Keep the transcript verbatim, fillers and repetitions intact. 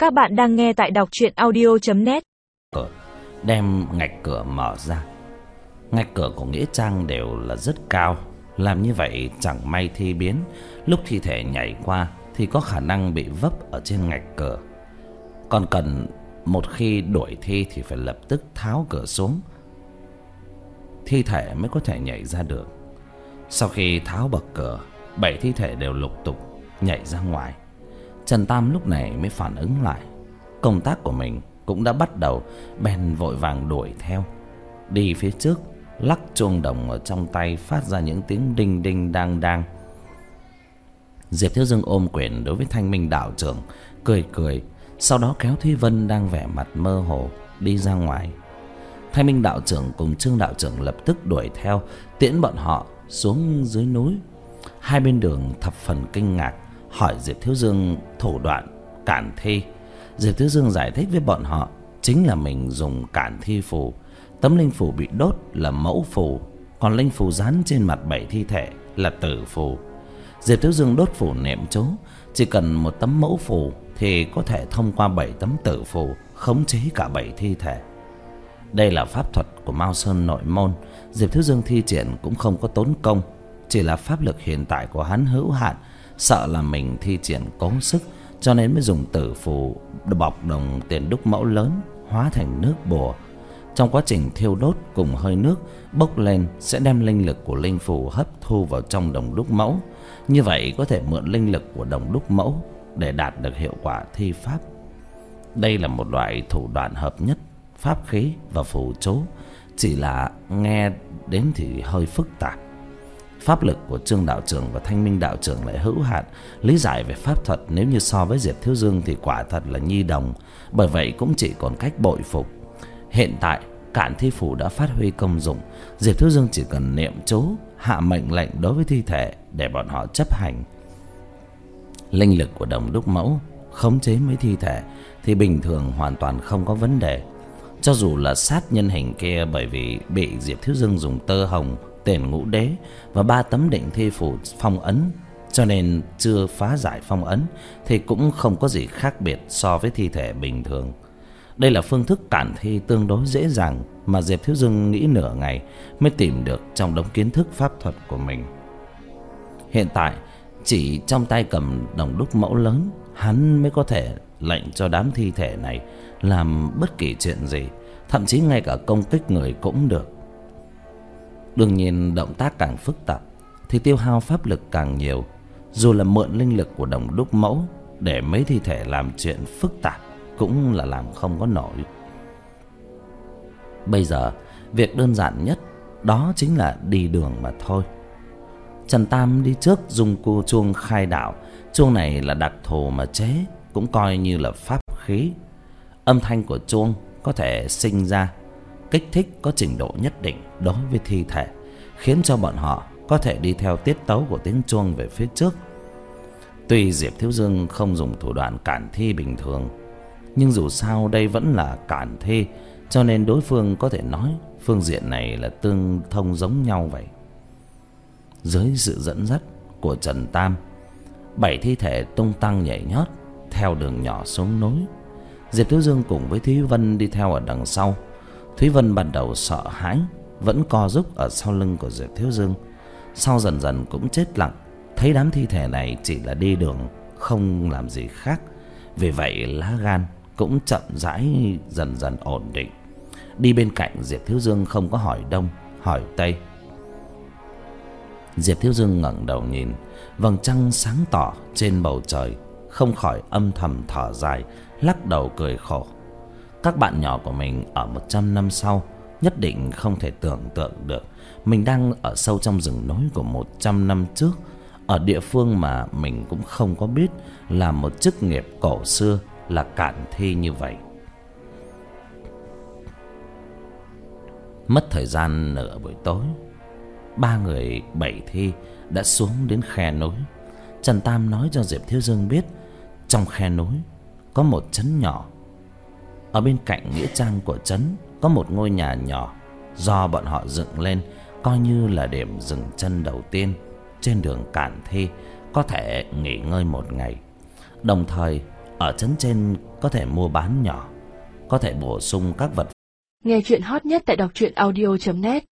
Các bạn đang nghe tại đọc truyện audio chấm net. Đem ngạch cửa mở ra. Ngạch cửa của nghĩa trang đều là rất cao. Làm như vậy chẳng may thi biến, lúc thi thể nhảy qua thì có khả năng bị vấp ở trên ngạch cửa. Còn cần một khi đuổi thi thì phải lập tức tháo cửa xuống, thi thể mới có thể nhảy ra được. Sau khi tháo bậc cửa, bảy thi thể đều lục tục nhảy ra ngoài. Trần Tam lúc này mới phản ứng lại, công tác của mình cũng đã bắt đầu, bèn vội vàng đuổi theo. Đi phía trước, lắc chuông đồng ở trong tay phát ra những tiếng đinh đinh đang đang. Diệp Thiếu Dương ôm quyền đối với Thanh Minh đạo trưởng, cười cười, sau đó kéo Thúy Vân đang vẻ mặt mơ hồ đi ra ngoài. Thanh Minh đạo trưởng cùng Trương đạo trưởng lập tức đuổi theo, tiễn bọn họ xuống dưới núi. Hai bên đường thập phần kinh ngạc, hỏi Diệp Thiếu Dương thủ đoạn cản thi. Diệp Thiếu Dương giải thích với bọn họ chính là mình dùng cản thi phù. Tấm linh phù bị đốt là mẫu phù, còn linh phù dán trên mặt bảy thi thể là tử phù. Diệp Thiếu Dương đốt phù niệm chú, chỉ cần một tấm mẫu phù thì có thể thông qua bảy tấm tử phù khống chế cả bảy thi thể. Đây là pháp thuật của Mao Sơn nội môn, Diệp Thiếu Dương thi triển cũng không có tốn công, chỉ là pháp lực hiện tại của hắn hữu hạn, sợ là mình thi triển cố sức, cho nên mới dùng tử phù bọc đồng tiền đúc mẫu lớn hóa thành nước bùa. Trong quá trình thiêu đốt cùng hơi nước bốc lên sẽ đem linh lực của linh phù hấp thu vào trong đồng đúc mẫu. Như vậy có thể mượn linh lực của đồng đúc mẫu để đạt được hiệu quả thi pháp. Đây là một loại thủ đoạn hợp nhất pháp khí và phù chú, chỉ là nghe đến thì hơi phức tạp. Pháp lực của Trương đạo trưởng và Thanh Minh đạo trưởng lại hữu hạn, lý giải về pháp thuật nếu như so với Diệp Thiếu Dương thì quả thật là nhi đồng, bởi vậy cũng chỉ còn cách bội phục. Hiện tại cản thi phù đã phát huy công dụng, Diệp Thiếu Dương chỉ cần niệm chú, hạ mệnh lệnh đối với thi thể để bọn họ chấp hành. Linh lực của đồng đúc mẫu khống chế mấy thi thể thì bình thường hoàn toàn không có vấn đề. Cho dù là sát nhân hình kia, bởi vì bị Diệp Thiếu Dương dùng tơ hồng, tiền ngũ đế và ba tấm định thi phù phong ấn, cho nên chưa phá giải phong ấn thì cũng không có gì khác biệt so với thi thể bình thường. Đây là phương thức cản thi tương đối dễ dàng mà Diệp Thiếu Dương nghĩ nửa ngày mới tìm được trong đống kiến thức pháp thuật của mình. Hiện tại chỉ trong tay cầm đồng đúc mẫu lớn, hắn mới có thể lệnh cho đám thi thể này làm bất kỳ chuyện gì, thậm chí ngay cả công kích người cũng được. Đương nhiên động tác càng phức tạp thì tiêu hao pháp lực càng nhiều. Dù là mượn linh lực của đồng đúc mẫu để mấy thi thể làm chuyện phức tạp cũng là làm không có nổi. Bây giờ việc đơn giản nhất đó chính là đi đường mà thôi. Trần Tam đi trước dùng cu chuông khai đạo. Chuông này là đặc thù mà chế, cũng coi như là pháp khí. Âm thanh của chuông có thể sinh ra kích thích có trình độ nhất định đối với thi thể, khiến cho bọn họ có thể đi theo tiết tấu của tiếng chuông về phía trước. Tuy Diệp Thiếu Dương không dùng thủ đoạn cản thi bình thường, nhưng dù sao đây vẫn là cản thi, cho nên đối phương có thể nói phương diện này là tương thông giống nhau vậy. Dưới sự dẫn dắt của Trần Tam, bảy thi thể tung tăng nhảy nhót theo đường nhỏ xuống núi. Diệp Thiếu Dương cùng với Thúy Vân đi theo ở đằng sau. Thúy Vân ban đầu sợ hãi, vẫn co rúc ở sau lưng của Diệp Thiếu Dương, sau dần dần cũng chết lặng, thấy đám thi thể này chỉ là đi đường, không làm gì khác. Vì vậy lá gan cũng chậm rãi dần dần ổn định. Đi bên cạnh Diệp Thiếu Dương không có hỏi đông hỏi tây. Diệp Thiếu Dương ngẩng đầu nhìn vầng trăng sáng tỏ trên bầu trời, không khỏi âm thầm thở dài, lắc đầu cười khổ. Các bạn nhỏ của mình ở một trăm năm sau nhất định không thể tưởng tượng được mình đang ở sâu trong rừng núi của một trăm năm trước, ở địa phương mà mình cũng không có biết là một chức nghiệp cổ xưa là cản thi như vậy. Mất thời gian nửa buổi tối, ba người bảy thi đã xuống đến khe núi. Trần Tam nói cho Diệp Thiếu Dương biết trong khe núi có một trấn nhỏ. Ở bên cạnh nghĩa trang của trấn có một ngôi nhà nhỏ do bọn họ dựng lên, coi như là điểm dừng chân đầu tiên trên đường cản thi, có thể nghỉ ngơi một ngày. Đồng thời ở trấn trên có thể mua bán nhỏ, có thể bổ sung các vật. Nghe chuyện hot nhất tại đọc truyện audio chấm net.